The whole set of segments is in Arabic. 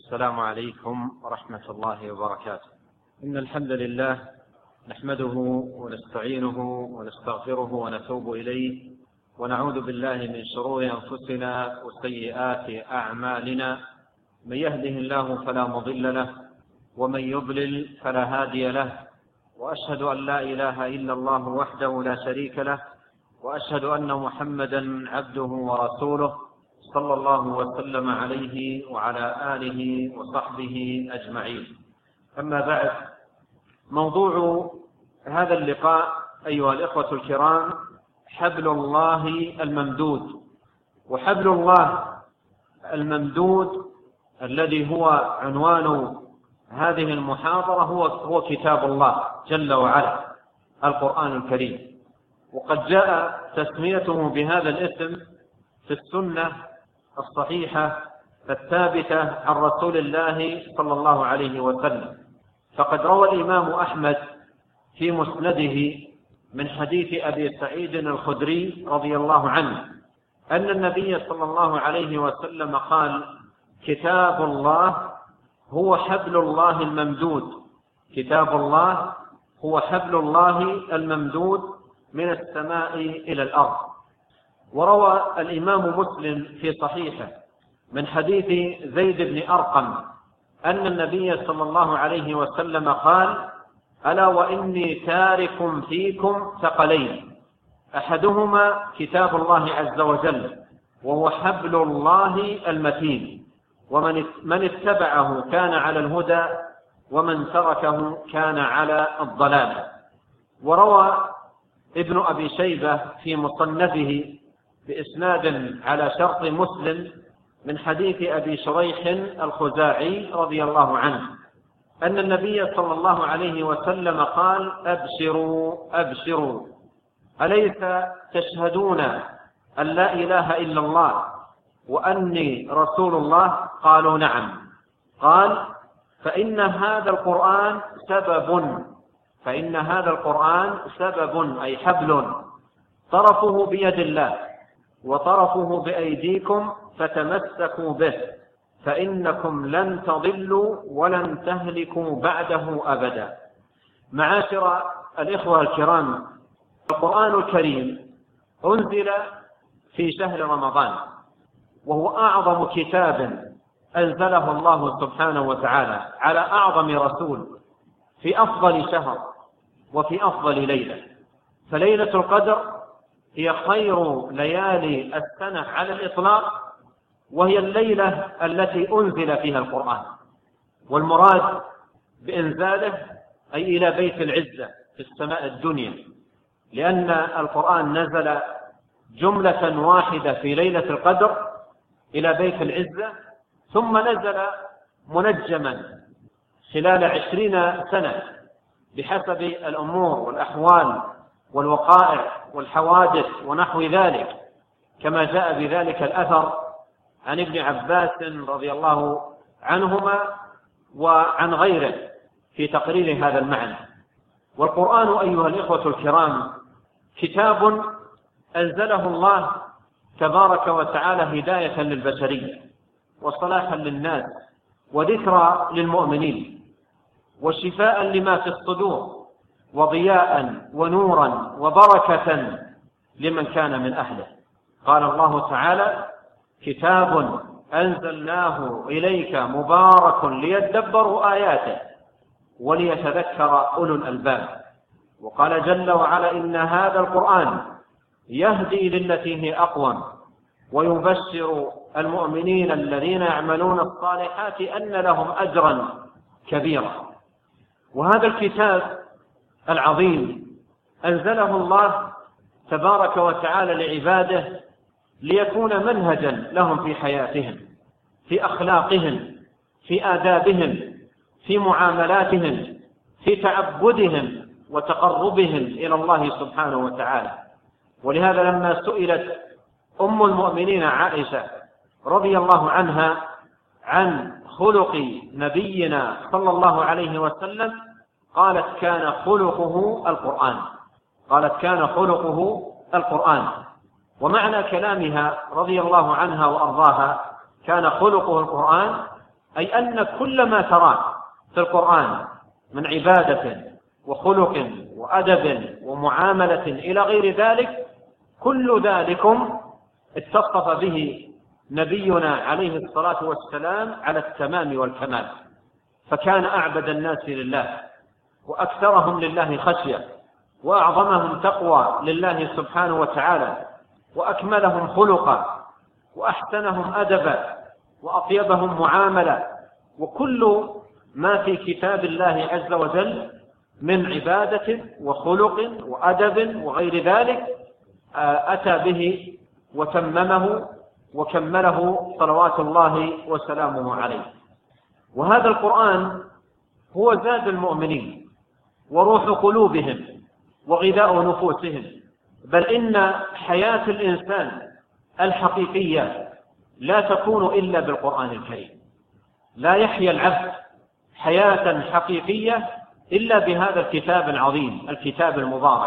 السلام عليكم ورحمة الله وبركاته. إن الحمد لله نحمده ونستعينه ونستغفره ونتوب إليه ونعوذ بالله من شرور أنفسنا وسيئات أعمالنا، من يهده الله فلا مضل له ومن يضلل فلا هادي له، وأشهد أن لا إله إلا الله وحده لا شريك له، وأشهد أن محمدا عبده ورسوله صلى الله وسلم عليه وعلى آله وصحبه أجمعين. أما بعد، موضوع هذا اللقاء أيها الإخوة الكرام حبل الله الممدود. وحبل الله الممدود الذي هو عنوان هذه المحاضرة هو كتاب الله جل وعلا، القرآن الكريم. وقد جاء تسميته بهذا الاسم في السنة الصحيحة الثابتة عن رسول الله صلى الله عليه وسلم. فقد روى الإمام أحمد في مسنده من حديث أبي سعيد الخدري رضي الله عنه أن النبي صلى الله عليه وسلم قال: كتاب الله هو حبل الله الممدود. كتاب الله هو حبل الله الممدود من السماء إلى الأرض. وروى الإمام مسلم في صحيحه من حديث زيد بن أرقم أن النبي صلى الله عليه وسلم قال: ألا وإني تارك فيكم ثقلين، أحدهما كتاب الله عز وجل وهو حبل الله المتين، ومن اتبعه كان على الهدى ومن تركه كان على الضلال. وروى ابن أبي شيبة في مصنفه بإسناد على شرط مسلم من حديث أبي شريح الخزاعي رضي الله عنه أن النبي صلى الله عليه وسلم قال: أبشروا أبشروا، أليس تشهدون أن لا إله إلا الله وأني رسول الله؟ قالوا: نعم. قال: فإن هذا القرآن سبب أي حبل طرفه بيد الله وطرفه بأيديكم فتمسكوا به، فإنكم لن تضلوا ولن تهلكوا بعده أبدا. معاشر الإخوة الكرام، القرآن الكريم أنزل في شهر رمضان، وهو أعظم كتاب أنزله الله سبحانه وتعالى على أعظم رسول في أفضل شهر وفي أفضل ليلة. فليلة القدر هي خير ليالي السنة على الإطلاق، وهي الليلة التي أنزل فيها القرآن. والمراد بإنزاله أي إلى بيت العزة في السماء الدنيا، لأن القرآن نزل جملة واحدة في ليلة القدر إلى بيت العزة، ثم نزل منجما خلال 20 سنة بحسب الأمور والأحوال والوقائع والحوادث ونحو ذلك، كما جاء بذلك الأثر عن ابن عباس رضي الله عنهما وعن غيره في تقرير هذا المعنى. والقرآن أيها الإخوة الكرام كتاب أنزله الله تبارك وتعالى هداية للبشرية وصلاحا للناس وذكرى للمؤمنين وشفاء لما في الصدور وضياء ونورا وبركة لمن كان من أهله. قال الله تعالى: كتاب أنزلناه إليك مبارك ليدبروا آياته وليتذكر أولو الألباب. وقال جل وعلا: إن هذا القرآن يهدي للتي هي أقوم ويبشر المؤمنين الذين يعملون الصالحات أن لهم أجرا كبيرا. وهذا الكتاب العظيم أنزله الله تبارك وتعالى لعباده ليكون منهجا لهم في حياتهم، في أخلاقهم، في آدابهم، في معاملاتهم، في تعبدهم وتقربهم إلى الله سبحانه وتعالى. ولهذا لما سئلت أم المؤمنين عائشة رضي الله عنها عن خلق نبينا صلى الله عليه وسلم قالت: كان خلقه القرآن. قالت: كان خلقه القرآن. ومعنى كلامها رضي الله عنها وأرضاها كان خلقه القرآن أي أن كل ما تراه في القرآن من عبادة وخلق وأدب ومعاملة إلى غير ذلك، كل ذلكم اتصف به نبينا عليه الصلاة والسلام على التمام والكمال، فكان أعبد الناس لله وأكثرهم لله خشية وأعظمهم تقوى لله سبحانه وتعالى وأكملهم خلقا وأحسنهم أدبا وأطيبهم معاملة، وكل ما في كتاب الله عز وجل من عبادة وخلق وأدب وغير ذلك أتى به وتممه وكمله صلوات الله وسلامه عليه. وهذا القرآن هو زاد المؤمنين وروح قلوبهم وغذاء نفوسهم، بل إن حياة الإنسان الحقيقية لا تكون إلا بالقرآن الكريم. لا يحيا العبد حياة حقيقية إلا بهذا الكتاب العظيم، الكتاب المبارك.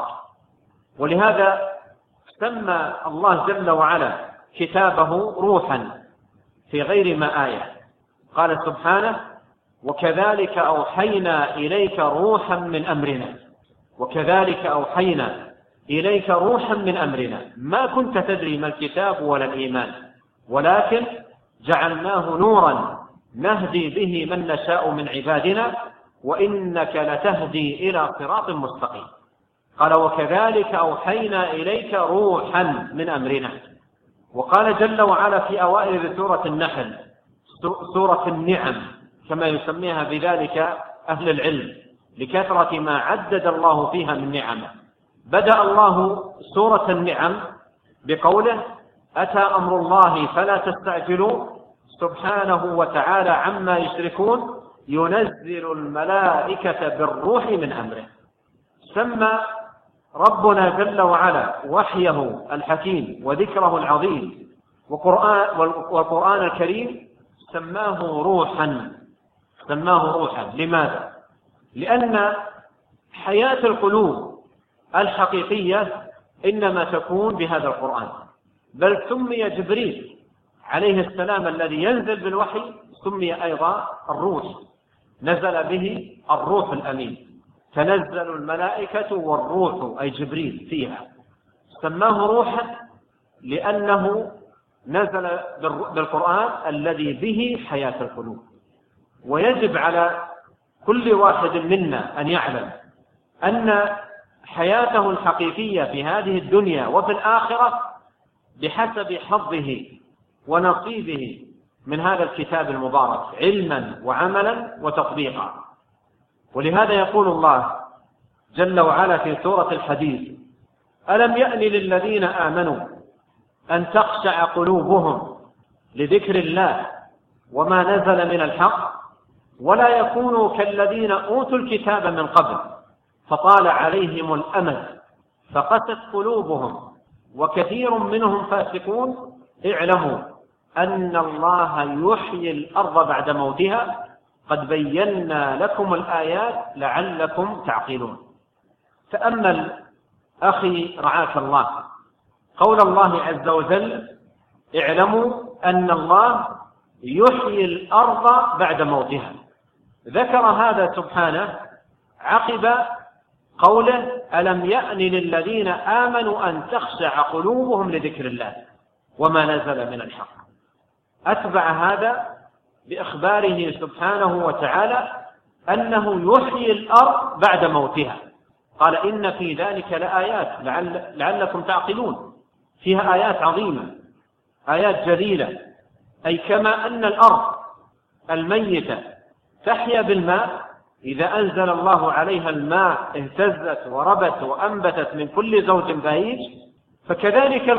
ولهذا سمى الله جل وعلا كتابه روحا في غير ما آية. قال سبحانه: وكذلك أوحينا إليك روحا من أمرنا. وكذلك أوحينا إليك روحا من أمرنا، ما كنت تدري ما الكتاب ولا الإيمان، ولكن جعلناه نورا نهدي به من نشاء من عبادنا وإنك لتهدي إلى صراط مستقيم. قال: وكذلك أوحينا إليك روحا من أمرنا. وقال جل وعلا في أوائل سورة النحل، سورة النعم كما يسميها بذلك أهل العلم لكثرة ما عدد الله فيها من نعمه، بدأ الله سورة النعم بقوله: أتى أمر الله فلا تستعجلوا سبحانه وتعالى عما يشركون ينزل الملائكة بالروح من أمره. سمى ربنا جل وعلا وحيه الحكيم وذكره العظيم والقرآن الكريم سماه روحا. لماذا؟ لأن حياة القلوب الحقيقية إنما تكون بهذا القرآن. بل سمي جبريل عليه السلام الذي ينزل بالوحي سمي أيضا الروح، نزل به الروح الأمين، تنزل الملائكة والروح أي جبريل فيها. سماه روحا لأنه نزل بالقرآن الذي به حياة القلوب. ويجب على كل واحد منا أن يعلم أن حياته الحقيقية في هذه الدنيا وفي الآخرة بحسب حظه ونصيبه من هذا الكتاب المبارك علما وعملا وتطبيقا. ولهذا يقول الله جل وعلا في سورة الحديد: ألم يأن للذين آمنوا أن تخشع قلوبهم لذكر الله وما نزل من الحق ولا يكونوا كالذين أوتوا الكتاب من قبل فطال عليهم الأمد فقست قلوبهم وكثير منهم فاسقون اعلموا أن الله يحيي الأرض بعد موتها قد بينا لكم الآيات لعلكم تعقلون. تأمل أخي رعاك الله قول الله عز وجل: اعلموا أن الله يحيي الأرض بعد موتها. ذكر هذا سبحانه عقب قوله: ألم يأن للذين آمنوا أن تخشع قلوبهم لذكر الله وما نزل من الحق. أتبع هذا بإخباره سبحانه وتعالى أنه يحيي الأرض بعد موتها. قال: إن في ذلك لآيات لعلكم تعقلون. فيها آيات عظيمة، آيات جليلة. أي كما أن الأرض الميتة تحيا بالماء، إذا أنزل الله عليها الماء اهتزت وربت وأنبتت من كل زوج بهيج، فكذلك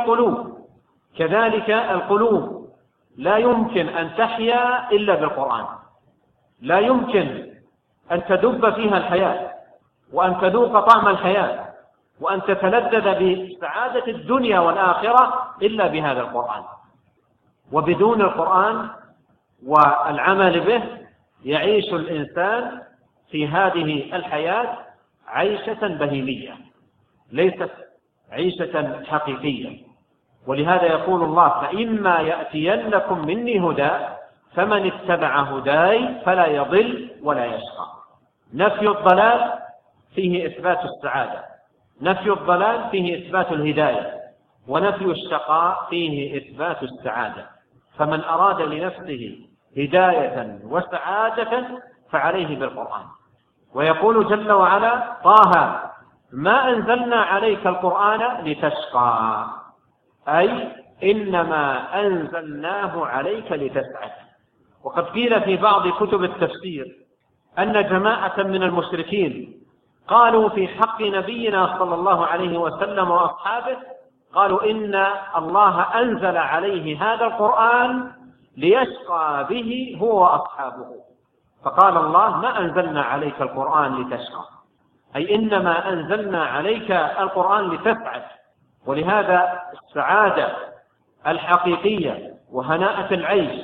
القلوب لا يمكن أن تحيا إلا بالقرآن. لا يمكن أن تدب فيها الحياة وأن تذوق طعم الحياة وأن تتلذذ بسعادة الدنيا والآخرة إلا بهذا القرآن. وبدون القرآن والعمل به يعيش الإنسان في هذه الحياة عيشة بهيمية ليست عيشة حقيقية. ولهذا يقول الله: فإما يأتينكم مني هدى فمن اتبع هداي فلا يضل ولا يشقى. نفي الضلال فيه إثبات السعادة، نفي الضلال فيه إثبات الهداية، ونفي الشقاء فيه إثبات السعادة. فمن أراد لنفسه هداية وسعادة فعليه بالقرآن. ويقول جل وعلا: طه ما أنزلنا عليك القرآن لتشقى، أي إنما أنزلناه عليك لتسعد. وقد قيل في بعض كتب التفسير أن جماعة من المشركين قالوا في حق نبينا صلى الله عليه وسلم وأصحابه، قالوا إن الله أنزل عليه هذا القرآن ليشقى به هو وأصحابه، فقال الله: ما أنزلنا عليك القرآن لتشقى، أي إنما أنزلنا عليك القرآن لتسعد. ولهذا السعادة الحقيقية وهناءة العيش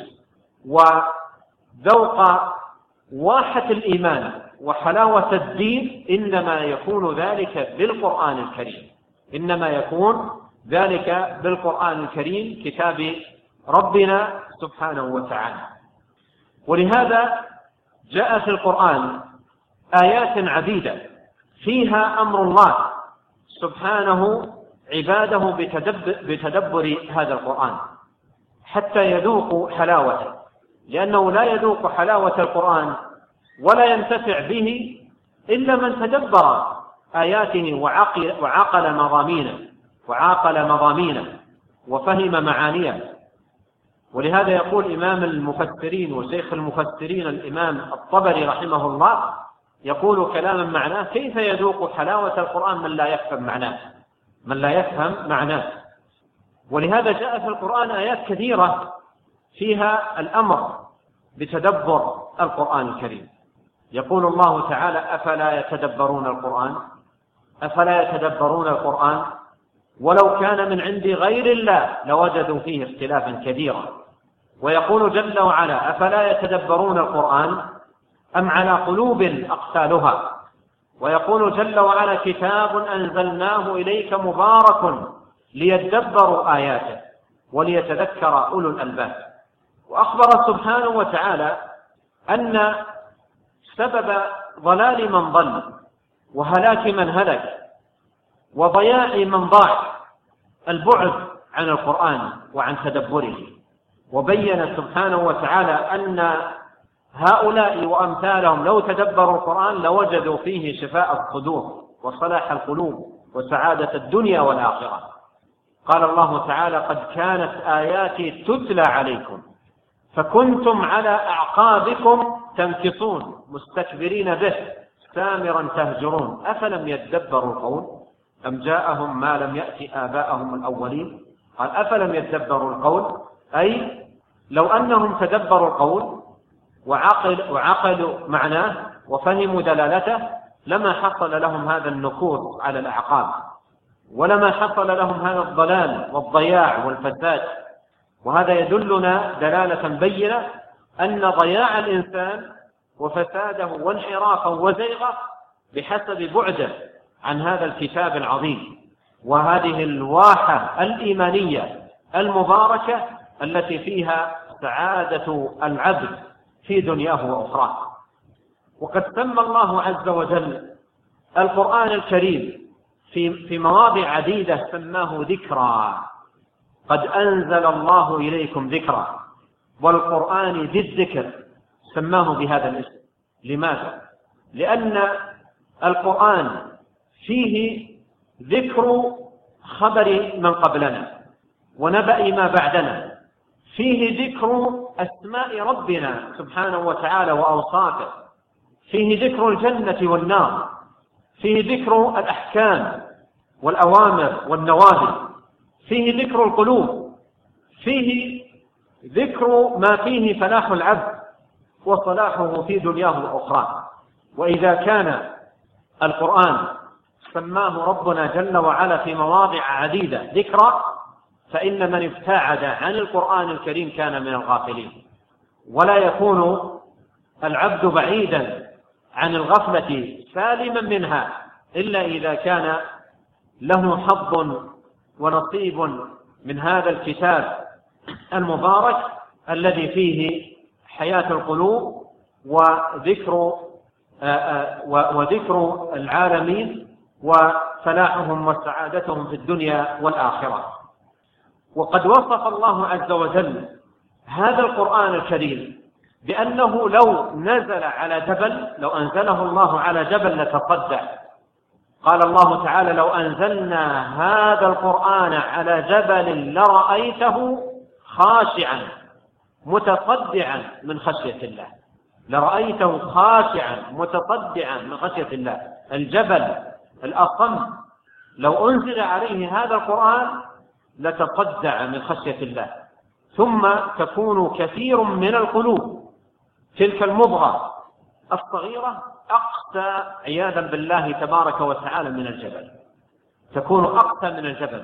وذوق واحة الإيمان وحلاوة الدين إنما يكون ذلك بالقرآن الكريم، إنما يكون ذلك بالقرآن الكريم كتاب ربنا سبحانه وتعالى. ولهذا جاء في القرآن آيات عديدة فيها أمر الله سبحانه عباده بتدبر هذا القرآن حتى يذوقوا حلاوته، لأنه لا يذوق حلاوة القرآن ولا ينتفع به إلا من تدبر آياته وعاقل مضامينه وفهم معانيه. ولهذا يقول إمام المفسرين وشيخ المفسرين الإمام الطبري رحمه الله، يقول كلاما معناه: كيف يذوق حلاوة القرآن من لا يفهم معناه. ولهذا جاء في القرآن آيات كثيرة فيها الأمر بتدبر القرآن الكريم. يقول الله تعالى: أفلا يتدبرون القرآن ولو كان من عند غير الله لوجدوا فيه اختلافا كثيرا. ويقول جل وعلا: أفلا يتدبرون القرآن أم على قلوب أقفالها. ويقول جل وعلا: كتاب أنزلناه إليك مبارك ليدبروا آياته وليتذكر أولو الألباب. وأخبر سبحانه وتعالى أن سبب ضلال من ضل وهلاك من هلك وضياع من ضاع البعد عن القرآن وعن تدبره. وبين سبحانه وتعالى أن هؤلاء وأمثالهم لو تدبروا القرآن لوجدوا فيه شفاء الصدور وصلاح القلوب وسعادة الدنيا والآخرة. قال الله تعالى: قد كانت آياتي تتلى عليكم فكنتم على أعقابكم تنكصون مستكبرين به سامرا تهجرون أفلم يدبروا القول أم جاءهم ما لم يأت آباءهم الأولين. قال: أفلم يدبروا القول، أي لو أنهم تدبروا القول وعقلوا معناه وفهموا دلالته لما حصل لهم هذا النكوص على الأعقاب، ولما حصل لهم هذا الضلال والضياع والفساد. وهذا يدلنا دلالة بينة أن ضياع الإنسان وفساده وانحرافه وزيغه بحسب بعده عن هذا الكتاب العظيم وهذه الواحة الإيمانية المباركة التي فيها سعادة العبد في دنياه وأخراه. وقد سمى الله عز وجل القرآن الكريم في مواضع عديدة سماه ذكرى. قد أنزل الله إليكم ذكرى، والقرآن ذي الذكر سماه بهذا الاسم. لماذا؟ لأن القرآن فيه ذكر خبر من قبلنا ونبأ ما بعدنا، فيه ذكر أسماء ربنا سبحانه وتعالى وأوصافه، فيه ذكر الجنة والنار، فيه ذكر الأحكام والأوامر والنواهي، فيه ذكر القلوب، فيه ذكر ما فيه فلاح العبد وصلاحه في دنياه وأخراه. وإذا كان القرآن سماه ربنا جل وعلا في مواضع عديدة ذكرى، فإن من ابتعد عن القرآن الكريم كان من الغافلين. ولا يكون العبد بعيدا عن الغفلة سالما منها إلا إذا كان له حظ ونصيب من هذا الكتاب المبارك الذي فيه حياة القلوب وذكر العالمين وفلاحهم وسعادتهم في الدنيا والآخرة. وقد وصف الله عز وجل هذا القرآن الكريم بأنه لو نزل على جبل، لو أنزله الله على جبل لتصدع. قال الله تعالى: لو أنزلنا هذا القرآن على جبل لرأيته خاشعا متصدعا من خشية الله. لرأيته خاشعا متصدعا من خشية الله. الجبل الأصم لو أنزل عليه هذا القرآن لتصدع من خشية الله. ثم تكون كثير من القلوب تلك المضغة الصغيرة أقسى عياذا بالله تبارك وتعالى من الجبل، تكون أقسى من الجبل،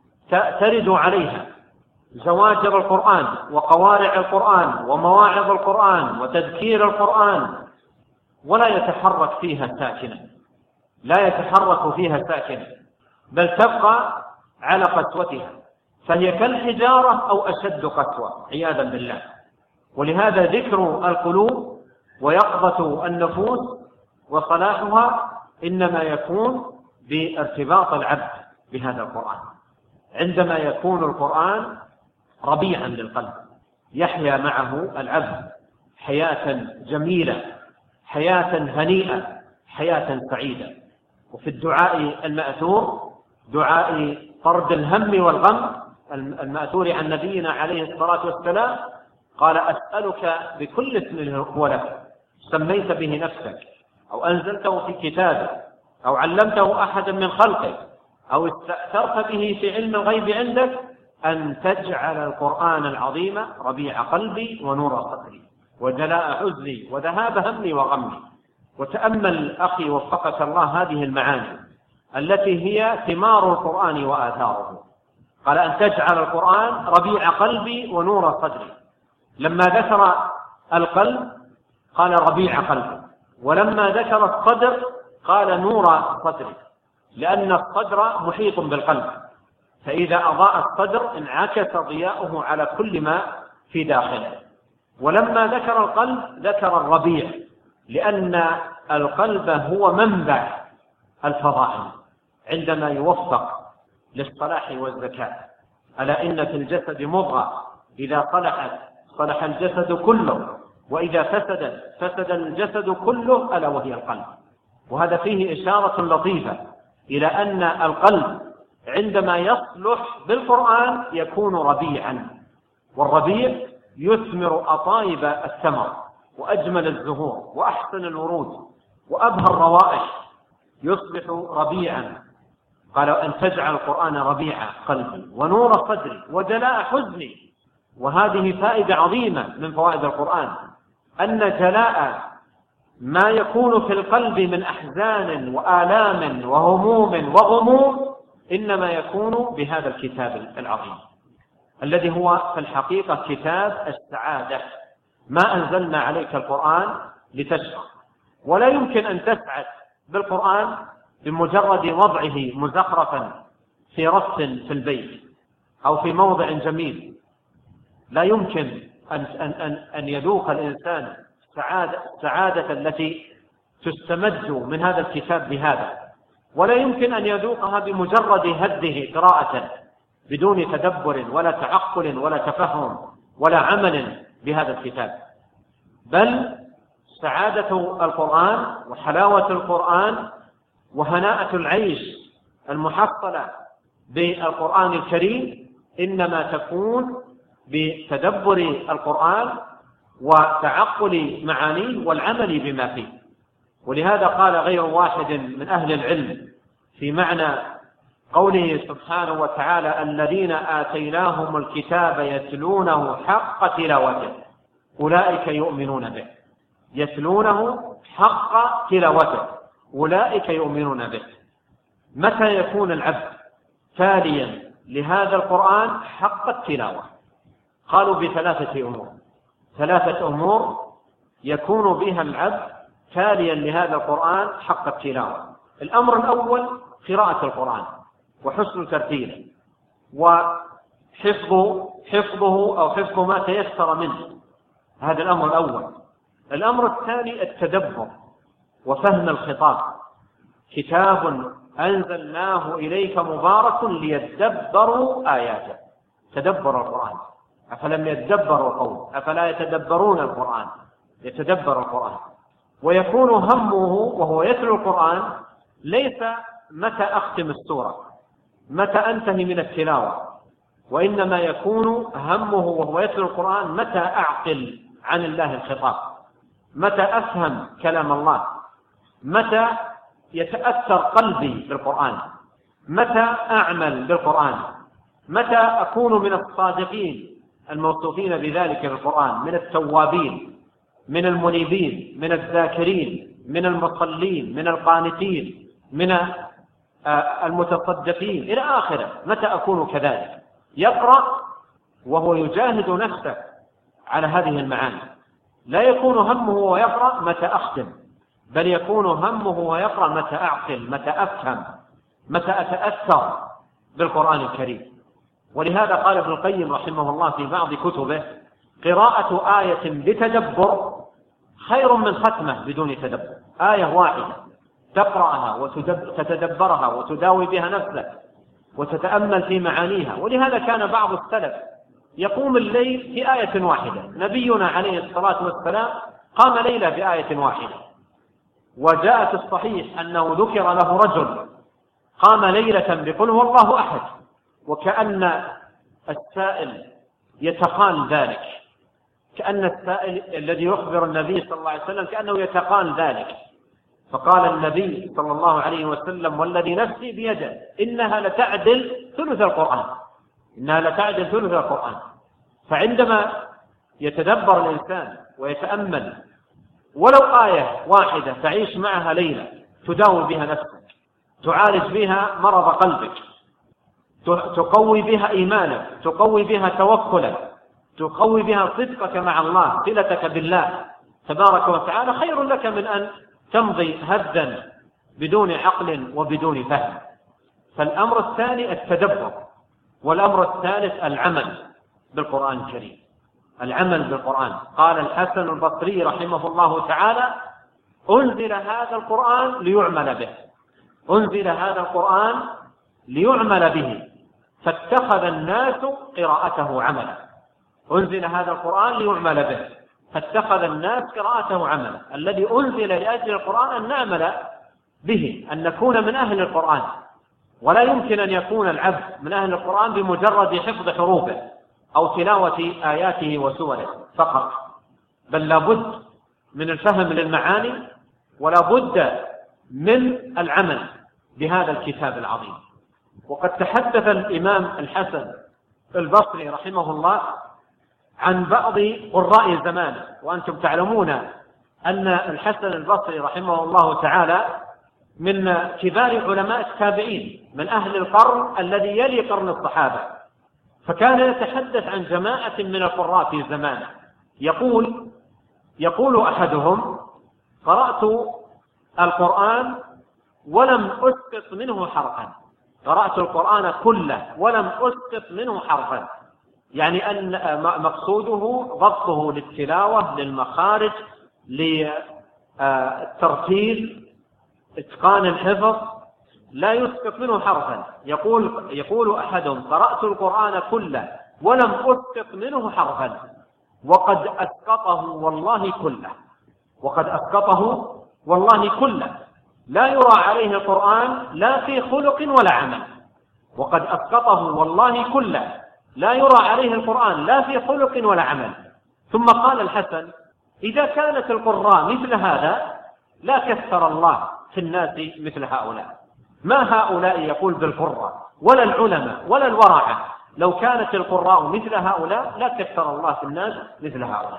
ترد عليها زواجر القرآن وقوارع القرآن ومواعظ القرآن وتذكير القرآن، ولا يتحرك فيها ساكنة، لا يتحرك فيها ساكنة، بل تبقى على قسوتها، فهي كالحجارة أو أشد قسوة عياذا بالله. ولهذا ذكر القلوب ويقظة النفوس وصلاحها إنما يكون بارتباط العبد بهذا القرآن، عندما يكون القرآن ربيعا للقلب، يحيا معه العبد حياة جميلة، حياة هنيئة، حياة سعيدة. وفي الدعاء المأثور، دعاء طرد الهم والغم المأثور عن نبينا عليه الصلاة والسلام، قال: أسألك بكل اسم هو لك سميت به نفسك أو أنزلته في كتابك أو علمته أحدا من خلقك أو استأثرت به في علم الغيب عندك أن تجعل القرآن العظيم ربيع قلبي ونور صدري وجلاء حزني وذهاب همي وغمي. وتأمل أخي وفقك الله هذه المعاني التي هي ثمار القرآن وآثاره. قال: أن تجعل القرآن ربيع قلبي ونور صدري. لما ذكر القلب قال ربيع قلبي، ولما ذكر الصدر قال نور صدري، لأن الصدر محيط بالقلب، فإذا أضاء الصدر انعكس ضياؤه على كل ما في داخله. ولما ذكر القلب ذكر الربيع، لأن القلب هو منبع الفضائل عندما يوفق للصلاح والزكاة. ألا إن في الجسد مضغة إذا صلحت صلح الجسد كله، وإذا فسد الجسد كله، ألا وهي القلب. وهذا فيه إشارة لطيفة إلى أن القلب عندما يصلح بالقرآن يكون ربيعا، والربيع يثمر أطايب الثمر وأجمل الزهور وأحسن الورود وأبهى الروائح، يصبح ربيعا. قال: أن تجعل القرآن ربيع قلبي ونور صدري وجلاء حزني. وهذه فائدة عظيمة من فوائد القرآن، أن جلاء ما يكون في القلب من أحزان وآلام وهموم وغموم إنما يكون بهذا الكتاب العظيم الذي هو في الحقيقة كتاب السعادة. ما أنزلنا عليك القرآن لتشقى، ولا يمكن أن تسعد بالقرآن بمجرد وضعه مزخرفا في رف في البيت أو في موضع جميل. لا يمكن أن يذوق الإنسان السعادة التي تستمد من هذا الكتاب بهذا، ولا يمكن أن يذوقها بمجرد هده قراءة بدون تدبر ولا تعقل ولا تفهم ولا عمل بهذا الكتاب. بل سعادة القرآن وحلاوة القرآن وهناءة العيش المحصلة بالقرآن الكريم إنما تكون بتدبر القرآن وتعقل معانيه والعمل بما فيه. ولهذا قال غير واحد من أهل العلم في معنى قوله سبحانه وتعالى: الذين آتيناهم الكتاب يتلونه حق تلاوته أولئك يؤمنون به. يتلونه حق تلاوته أولئك يؤمنون به. متى يكون العبد تاليا لهذا القرآن حق التلاوة؟ قالوا بثلاثة أمور. ثلاثة أمور يكون بها العبد تاليا لهذا القرآن حق التلاوة. الأمر الأول قراءة القرآن وحسن ترتيله وحفظه أو حفظ ما تيسر منه هذا الأمر الأول. الأمر الثاني التدبر وفهم الخطاب. كتاب أنزلناه إليك مبارك ليدبروا آياته. تدبر القرآن. أفلم يدبروا القول أفلا يتدبرون القرآن. يتدبر القرآن. ويكون همه وهو يتلو القرآن ليس متى أختم السورة، متى أنتهي من التلاوة، وإنما يكون همه وهو يتلو القرآن متى أعقل عن الله الخطاب، متى أفهم كلام الله، متى يتأثر قلبي بالقرآن، متى أعمل بالقرآن، متى أكون من الصادقين الموصوفين بذلك بالقرآن، من التوابين، من المنيبين، من الذاكرين، من المصلين، من القانتين، من المتصدقين إلى آخره. متى أكون كذلك؟ يقرأ وهو يجاهد نفسه على هذه المعاني. لا يكون همه ويقرأ متى أختم، بل يكون همه ويقرأ متى أعقل، متى أفهم، متى أتأثر بالقرآن الكريم. ولهذا قال ابن القيم رحمه الله في بعض كتبه: قراءة آية بتدبر خير من ختمة بدون تدبر. آية واحدة تقرأها وتتدبرها وتداوي بها نفسك وتتأمل في معانيها. ولهذا كان بعض السلف يقوم الليل في آية واحدة. نبينا عليه الصلاة والسلام قام ليلة بآية واحدة، وجاء في الصحيح أنه ذكر له رجل قام ليلة بقل هو الله أحد، وكأن السائل يتقال ذلك، كأن السائل الذي يخبر النبي صلى الله عليه وسلم كأنه يتقال ذلك. فقال النبي صلى الله عليه وسلم: والذي نفسي بيده إنها لتعدل ثلث القرآن، إنها لتعدل ثلث القرآن. فعندما يتدبر الإنسان ويتأمل ولو آية واحدة تعيش معها ليلة تداوي بها نفسك، تعالج بها مرض قلبك، تقوي بها إيمانك، تقوي بها توكلك، تقوي بها صدقك مع الله، صلتك بالله تبارك وتعالى، خير لك من أن تمضي هدا بدون عقل وبدون فهم. فالأمر الثاني التدبر، والأمر الثالث العمل بالقرآن الكريم. العمل بالقرآن. قال الحسن البصري رحمه الله تعالى: أنزل هذا القرآن ليعمل به، أنزل هذا القرآن ليعمل به فاتخذ الناس قراءته عملا. أنزل هذا القرآن ليعمل به فاتخذ الناس قراءته عملا. الذي أنزل لأجل القرآن أن نعمل به، أن نكون من أهل القرآن. ولا يمكن أن يكون العبد من أهل القرآن بمجرد حفظ حروفه أو تلاوة آياته وسوره فقط، بل لابد من الفهم للمعاني، ولا بد من العمل بهذا الكتاب العظيم. وقد تحدث الإمام الحسن البصري رحمه الله عن بعض قراء زمانه، وأنتم تعلمون أن الحسن البصري رحمه الله تعالى من كبار علماء التابعين، من أهل القرن الذي يلي قرن الصحابة. فكان يتحدث عن جماعة من القراء في زمانه، يقول أحدهم: قرأت القرآن ولم أسقط منه حرفا، قرأت القرآن كله ولم أسقط منه حرفا. يعني أن مقصوده ضبطه للتلاوة، للمخارج، للترتيل، إتقان الحفظ، لا يسقط منه حرفا. يقول أحدهم: قرأت القرآن كله ولم أسقط منه حرفا، وقد أسقطه والله كله، وقد أسقطه والله كله، لا يرى عليه القرآن لا في خلق ولا عمل. وقد أسقطه والله كله، لا يرى عليه القرآن لا في خلق ولا عمل. ثم قال الحسن: إذا كانت القراء مثل هذا لا كثر الله في الناس مثل هؤلاء. ما هؤلاء يقول بالقراء ولا العلماء ولا الورعة، لو كانت القراء مثل هؤلاء لا كثر الله في الناس مثل هؤلاء.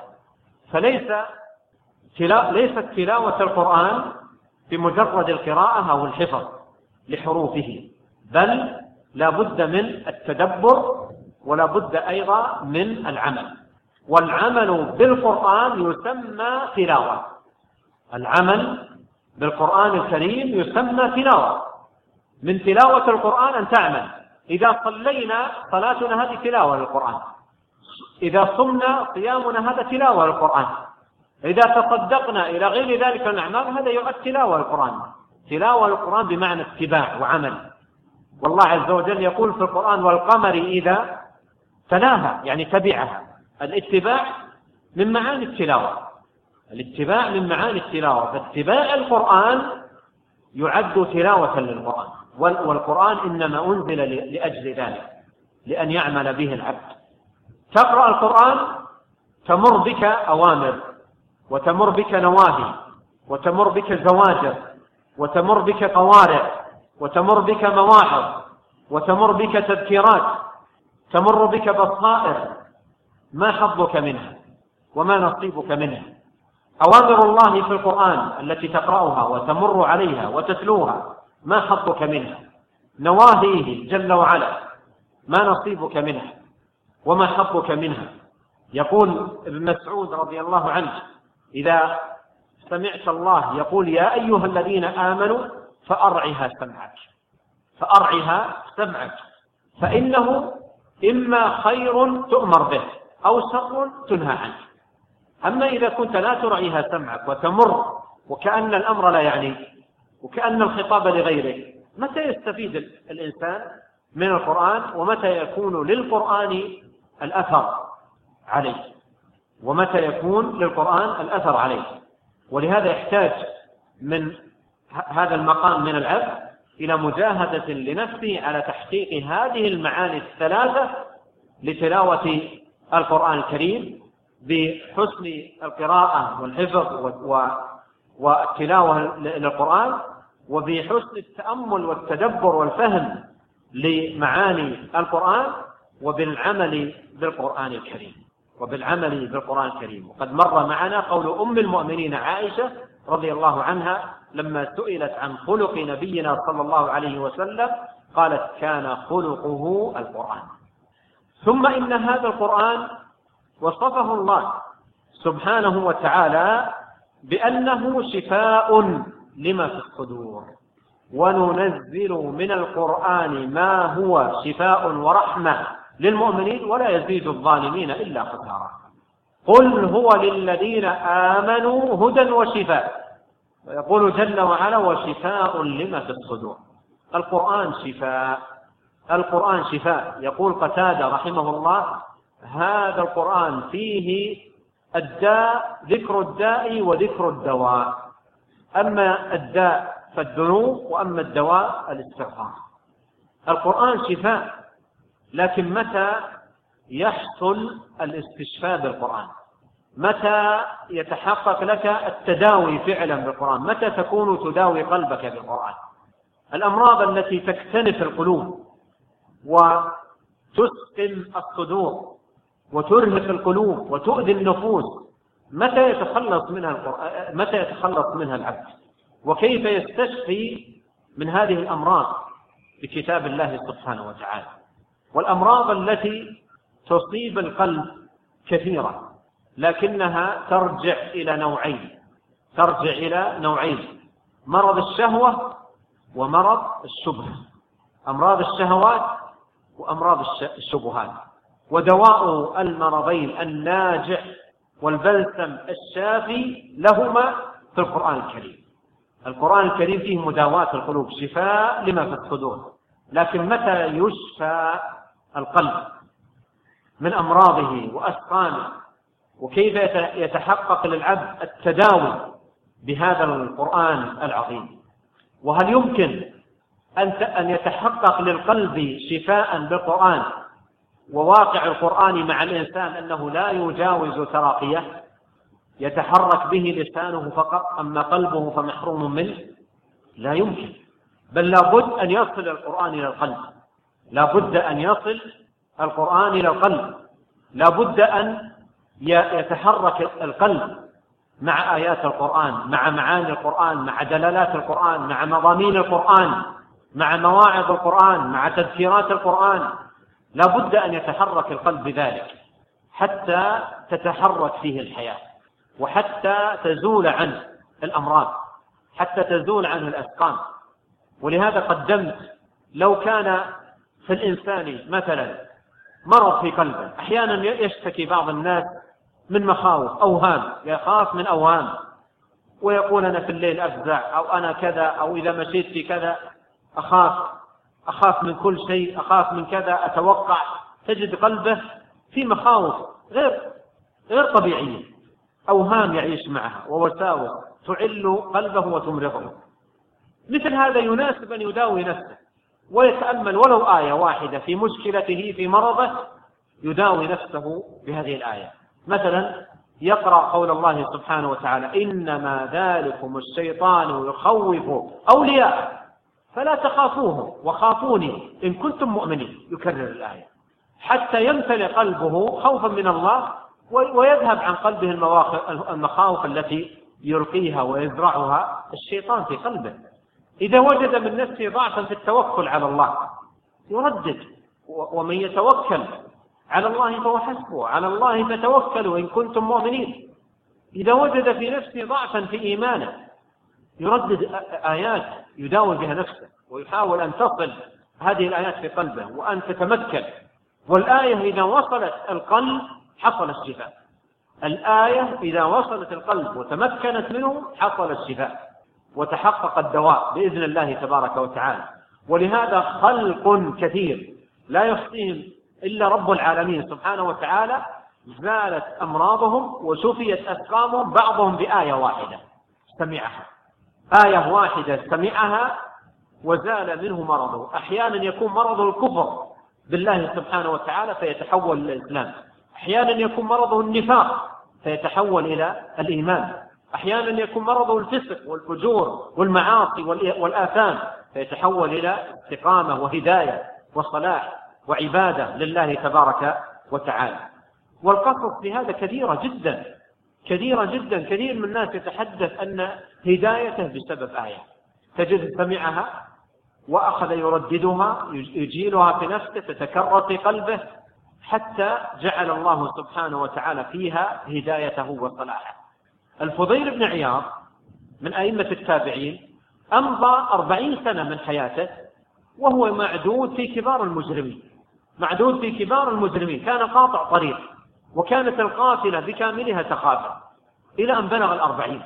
ليست تلاوة القرآن بمجرد القراءة أو الحفظ لحروفه، بل لا بد من التدبر، ولا بد أيضا من العمل. والعمل بالقرآن يسمى تلاوة. العمل بالقرآن الكريم يسمى تلاوة. من تلاوة القرآن أن تعمل. إذا صلينا صلاتنا هذه تلاوة للقرآن، إذا صمنا صيامنا هذا تلاوة للقرآن، إذا تصدقنا إلى غير ذلك من الأعمال هذا يعد تلاوة للقرآن. تلاوة للقرآن بمعنى اتباع وعمل. والله عز وجل يقول في القرآن: والقمر إذا تلاها، يعني تبعها. الاتباع من معاني التلاوة، الاتباع من معاني التلاوة، فاتباع القرآن يعد تلاوة للقرآن. والقرآن إنما أنزل لأجل ذلك، لأن يعمل به العبد. تقرأ القرآن تمر بك أوامر، وتمر بك نواهي، وتمر بك زواجر، وتمر بك قوارع، وتمر بك مواعظ، وتمر بك تذكيرات، تمر بك بصائر. ما حظك منها وما نصيبك منها؟ أوامر الله في القرآن التي تقرأها وتمر عليها وتتلوها، ما حظك منها؟ نواهيه جل وعلا، ما نصيبك منها وما حظك منها؟ يقول ابن مسعود رضي الله عنه: إذا سمعت الله يقول: يا أيها الذين آمنوا فأرعها سمعك، فإنه إما خير تؤمر به أو شر تنهى عنه. أما إذا كنت لا ترعيها سمعك وتمر وكأن الأمر لا يعنيك وكأن الخطاب لغيرك، متى يستفيد الإنسان من القرآن؟ ومتى يكون للقرآن الأثر عليه؟ ولهذا يحتاج من هذا المقام من العبد إلى مجاهدة لنفسه على تحقيق هذه المعاني الثلاثة لتلاوة القرآن الكريم بحسن القراءة والحفظ والتلاوة للقرآن، وبحسن التأمل والتدبر والفهم لمعاني القرآن، وبالعمل بالقرآن الكريم. وقد مر معنا قول أم المؤمنين عائشة رضي الله عنها لما سئلت عن خلق نبينا صلى الله عليه وسلم قالت: كان خلقه القرآن. ثم إن هذا القرآن وصفه الله سبحانه وتعالى بأنه شفاء لما في الصدور، وننزل من القرآن ما هو شفاء ورحمة للمؤمنين ولا يزيد الظالمين إلا خسارا. قل هو للذين آمنوا هدى وشفاء. ويقول جل وعلا: وشفاء لما في الصدور. القرآن شفاء. يقول قتادة رحمه الله: هذا القرآن فيه الداء، ذكر الداء وذكر الدواء. أما الداء فالذنوب، وأما الدواء الاستغفار. القرآن شفاء، لكن متى يحصل الاستشفاء بالقرآن؟ متى يتحقق لك التداوي فعلا بالقرآن؟ متى تكون تداوي قلبك بالقرآن؟ الأمراض التي تكتنف القلوب وتسقم الصدور وترهق القلوب وتؤذي النفوس، متى يتخلص منها العبد؟ وكيف يستشفي من هذه الأمراض؟ بكتاب الله سبحانه وتعالى. والأمراض التي تصيب القلب كثيرة، لكنها ترجع إلى نوعين: مرض الشهوة ومرض الشبهة. أمراض الشهوات وأمراض الشبهات. ودواء المرضين الناجع والبلسم الشافي لهما في القرآن الكريم. القرآن الكريم فيه مداواة القلوب، شفاء لما في الصدور. لكن متى يشفى القلب من أمراضه وأسقامه؟ وكيف يتحقق للعبد التداوي بهذا القرآن العظيم؟ وهل يمكن أن يتحقق للقلب شفاء بالقرآن وواقع القرآن مع الإنسان أنه لا يجاوز تراقيه، يتحرك به لسانه فقط، أما قلبه فمحروم منه؟ لا يمكن. بل لابد أن يصل القرآن إلى القلب، لابد أن يتحرك القلب مع آيات القرآن، مع معاني القرآن، مع دلالات القرآن، مع مضامين القرآن، مع مواعظ القرآن، مع تذكيرات القرآن. لابد أن يتحرك القلب بذلك حتى تتحرك فيه الحياة، وحتى تزول عنه الأمراض، حتى تزول عنه الأسقام. ولهذا قدمت: لو كان في الإنسان مثلا مرض في قلبه. أحيانا يشتكي بعض الناس من مخاوف، أوهام، يخاف من أوهام ويقول أنا في الليل أفزع، أو أنا كذا، أو إذا مشيت في كذا أخاف من كل شيء، أخاف من كذا، أتوقع. تجد قلبه في مخاوف غير طبيعية، أوهام يعيش معها ووساوس تعل قلبه وتمرضه. مثل هذا يناسب أن يداوي نفسه ويتأمل ولو آية واحدة في مشكلته في مرضه، يداوي نفسه بهذه الآية. مثلا يقرأ قول الله سبحانه وتعالى: إنما ذلكم الشيطان يخوف أولياء فلا تخافوهم وخافوني إن كنتم مؤمنين. يكرر الآية حتى يمتلئ قلبه خوفا من الله ويذهب عن قلبه المخاوف التي يلقيها ويزرعها الشيطان في قلبه. إذا وجد من نفسه ضعفا في التوكل على الله يردد: ومن يتوكل على الله فهو حسبه، على الله فتوكلوا إن كنتم مؤمنين. إذا وجد في نفسه ضعفا في إيمانه يردد آيات يداوي بها نفسه ويحاول أن تصل هذه الآيات في قلبه وأن تتمكن. والآية إذا وصلت القلب حصل الشفاء. الآية إذا وصلت القلب وتمكنت منه حصل الشفاء وتحقق الدواء بإذن الله تبارك وتعالى. ولهذا خلق كثير لا يحصيهم إلا رب العالمين سبحانه وتعالى زالت أمراضهم وشفيت أسقامهم بعضهم بآية واحدة سمعها. آية واحدة سمعها وزال منه مرضه. أحيانا يكون مرضه الكفر بالله سبحانه وتعالى فيتحول إلى الإسلام، أحيانا يكون مرضه النفاق فيتحول إلى الإيمان، أحيانا يكون مرضه الفسق والفجور والمعاصي والآثام فيتحول إلى استقامة وهداية وصلاح وعبادة لله تبارك وتعالى. والقصص في هذا كثيرة جدا كثيرة جدا. كثير من الناس يتحدث أن هدايته بسبب آية، تجد سمعها وأخذ يرددها يجيلها في نفسه تتكرر في قلبه حتى جعل الله سبحانه وتعالى فيها هدايته وصلاحه. الفضيل بن عياض من أئمة التابعين أمضى 40 سنة من حياته وهو معدود في كبار المجرمين، معدود في كبار المجرمين. كان قاطع طريق وكانت القافلة بكاملها تخاذل إلى أن بلغ 40.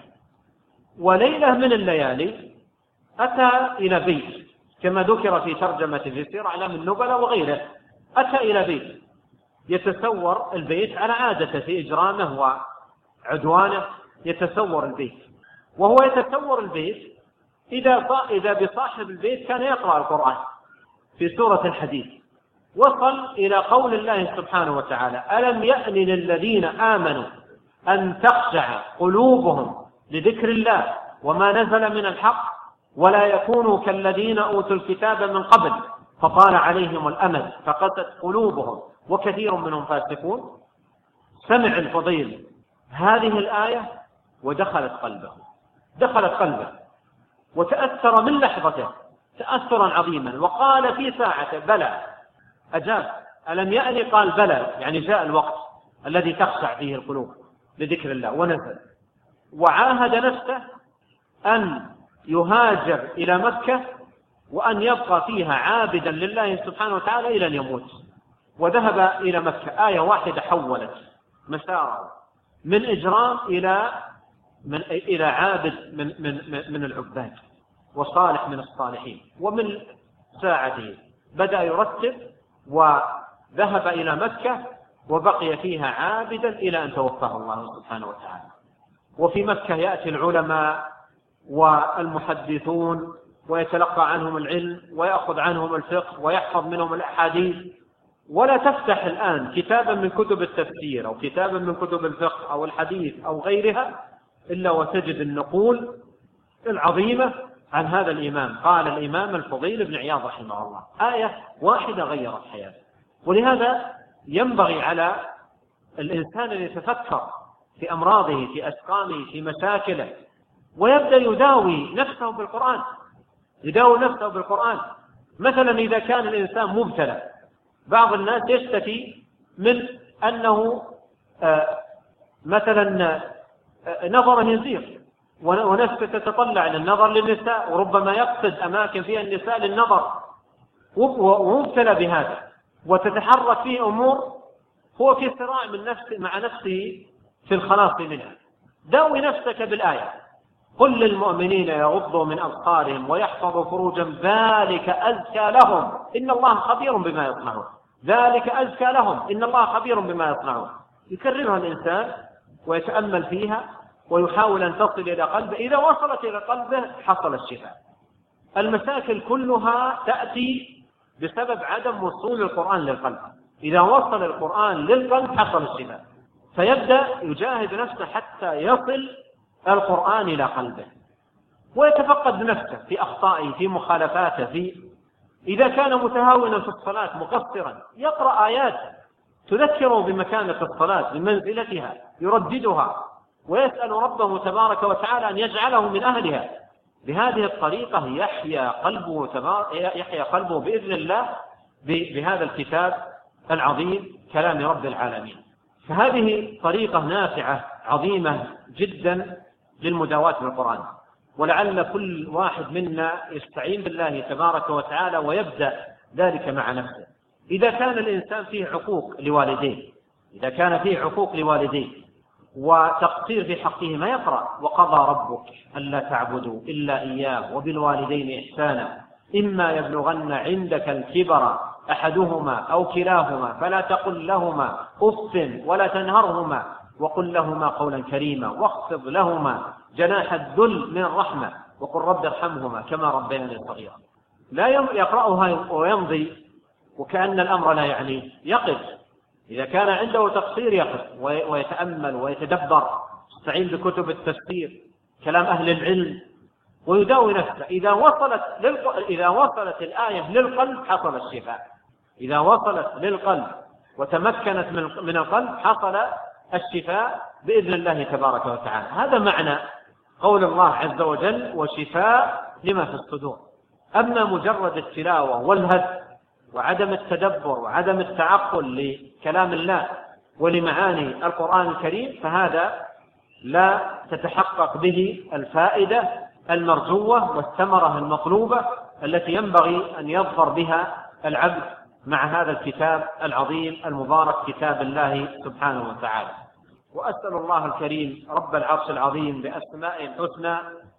وليلة من الليالي أتى إلى بيت كما ذكر في ترجمة في سير أعلام النبلاء وغيره. أتى إلى بيت يتسور البيت على عادته في إجرامه وعدوانه، يتسور البيت. وهو يتسور البيت إذا بصاحب البيت كان يقرأ القرآن في سورة الحديد. وصل إلى قول الله سبحانه وتعالى: ألم يأن للذين آمنوا أن تخشع قلوبهم لذكر الله وما نزل من الحق ولا يكونوا كالذين أوتوا الكتاب من قبل فطال عليهم الأمد فقست قلوبهم وكثير منهم فاسقون. سمع الفضيل هذه الآية ودخلت قلبه وتأثر من لحظته تأثرا عظيما وقال في ساعته: بلى، أجاب. ألم يأني؟ قال بلى، يعني جاء الوقت الذي تخشع فيه القلوب لذكر الله. ونزل وعاهد نفسه أن يهاجر إلى مكة وأن يبقى فيها عابدا لله سبحانه وتعالى إلى أن يموت. وذهب إلى مكة. آية واحدة حولت مساره من إجرام إلى عابد من العباد وصالح من الصالحين. ومن ساعته بدأ يرتب وذهب إلى مكة وبقي فيها عابدا إلى أن توفاه الله سبحانه وتعالى. وفي مكة يأتي العلماء والمحدثون ويتلقى عنهم العلم ويأخذ عنهم الفقه ويحفظ منهم الأحاديث. ولا تفتح الآن كتابا من كتب التفسير أو كتابا من كتب الفقه أو الحديث أو غيرها إلا وتجد النقول العظيمة عن هذا الإمام. قال الإمام الفضيل بن عياض رحمه الله: آية واحدة غيرت حياته. ولهذا ينبغي على الإنسان أن يتفكر في أمراضه، في أسقامه، في مشاكله، ويبدأ يداوي نفسه بالقرآن. مثلا إذا كان الإنسان مبتلى، بعض الناس يشتكي من أنه مثلا نظره يزيغ ونفسه تتطلع للنظر للنساء، وربما يقصد أماكن فيها النساء للنظر ومبتلى بهذا. وتتحرك فيه أمور هو في صراع مع نفسه في الخلاص منها. داوي نفسك بالآية: قل للمؤمنين يغضوا من أبصارهم ويحفظوا فروجهم ذلك أزكى لهم إن الله خبير بما يصنعون. ذلك أزكى لهم إن الله خبير بما يصنعون. يكررها الإنسان ويتأمل فيها ويحاول أن تصل إلى قلبه. إذا وصلت إلى قلبه حصل الشفاء. المشاكل كلها تأتي بسبب عدم وصول القرآن للقلب. إذا وصل القرآن للقلب حصل الشفاء، فيبدأ يجاهد نفسه حتى يصل القرآن إلى قلبه، ويتفقد نفسه في أخطائه، في مخالفاته، إذا كان متهاونا في الصلاة مقصرا يقرأ آيات تذكره بمكانة الصلاة بمنزلتها، يرددها ويسأل ربه تبارك وتعالى أن يجعله من أهلها. بهذه الطريقة يحيا قلبه بإذن الله بهذا الكتاب العظيم كلام رب العالمين. فهذه طريقة نافعة عظيمة جدا للمداواة بالقرآن، ولعل كل واحد منا يستعين بالله تبارك وتعالى ويبدأ ذلك مع نفسه. إذا كان الإنسان فيه عقوق لوالديه وتقصير في حقهما يقرأ: وقضى ربك ألا تعبدوا إلا إياه وبالوالدين إحسانا إما يبلغن عندك الكبر أحدهما أو كلاهما فلا تقل لهما أف ولا تنهرهما وقل لهما قولا كريما واخفض لهما جناح الذل من الرحمة وقل رب ارحمهما كما ربياني صغيرا. لا يقرأها ويمضي وكأن الأمر لا يعنيه، يقف. إذا كان عنده تقصير يقف ويتأمل ويتدبر، يستعين بكتب التفسير كلام أهل العلم ويداوي نفسه. إذا وصلت الآية للقلب حصل الشفاء. إذا وصلت للقلب وتمكنت من القلب حصل الشفاء بإذن الله تبارك وتعالى. هذا معنى قول الله عز وجل: وشفاء لما في الصدور. أما مجرد التلاوة والهد وعدم التدبر وعدم التعقل لكلام الله ولمعاني القرآن الكريم فهذا لا تتحقق به الفائدة المرجوة والثمرة المطلوبة التي ينبغي أن يظفر بها العبد مع هذا الكتاب العظيم المبارك كتاب الله سبحانه وتعالى. وأسأل الله الكريم رب العرش العظيم بأسمائه الحسنى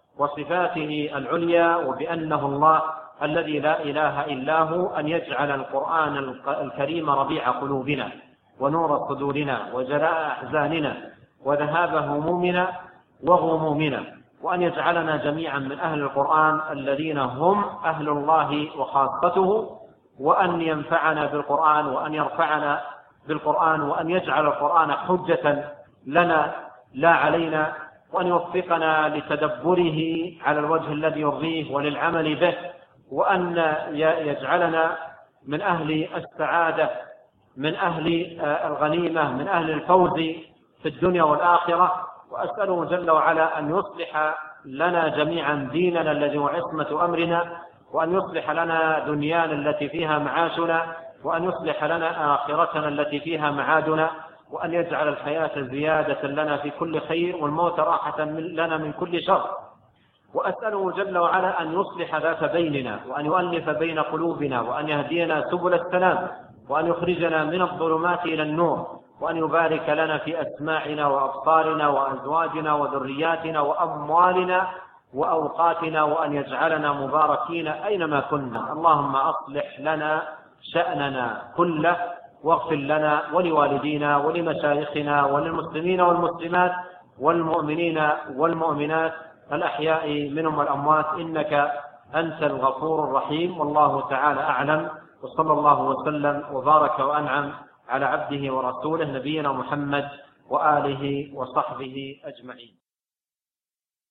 وصفاته العليا وبأنه الله الذي لا إله إلا هو أن يجعل القرآن الكريم ربيع قلوبنا ونور صدورنا وجلاء أحزاننا وذهاب همومنا وغمومنا، وأن يجعلنا جميعا من أهل القرآن الذين هم أهل الله وخاصته، وأن ينفعنا بالقرآن وأن يرفعنا بالقرآن وأن يجعل القرآن حجة لنا لا علينا، وأن يوفقنا لتدبره على الوجه الذي يرضيه وللعمل به، وأن يجعلنا من أهل السعادة، من أهل الغنيمة، من أهل الفوز في الدنيا والآخرة. وأسأله جل وعلا أن يصلح لنا جميعا ديننا الذي هو عصمة أمرنا، وأن يصلح لنا دنيانا التي فيها معاشنا، وأن يصلح لنا آخرتنا التي فيها معادنا، وأن يجعل الحياة زيادة لنا في كل خير والموت راحة لنا من كل شر. وأسأله جل وعلا أن يصلح ذات بيننا وأن يؤلف بين قلوبنا وأن يهدينا سبل السلام وأن يخرجنا من الظلمات إلى النور، وأن يبارك لنا في أسماعنا وأبصارنا وأزواجنا وذرياتنا وأموالنا وأوقاتنا، وأن يجعلنا مباركين أينما كنا. اللهم أصلح لنا شأننا كله واغفر لنا ولوالدينا ولمشايخنا وللمسلمين والمسلمات والمؤمنين والمؤمنات الأحياء منهم والأموات، إنك أنت الغفور الرحيم. والله تعالى أعلم، وصلى الله وسلم وبارك وأنعم على عبده ورسوله نبينا محمد وآله وصحبه أجمعين.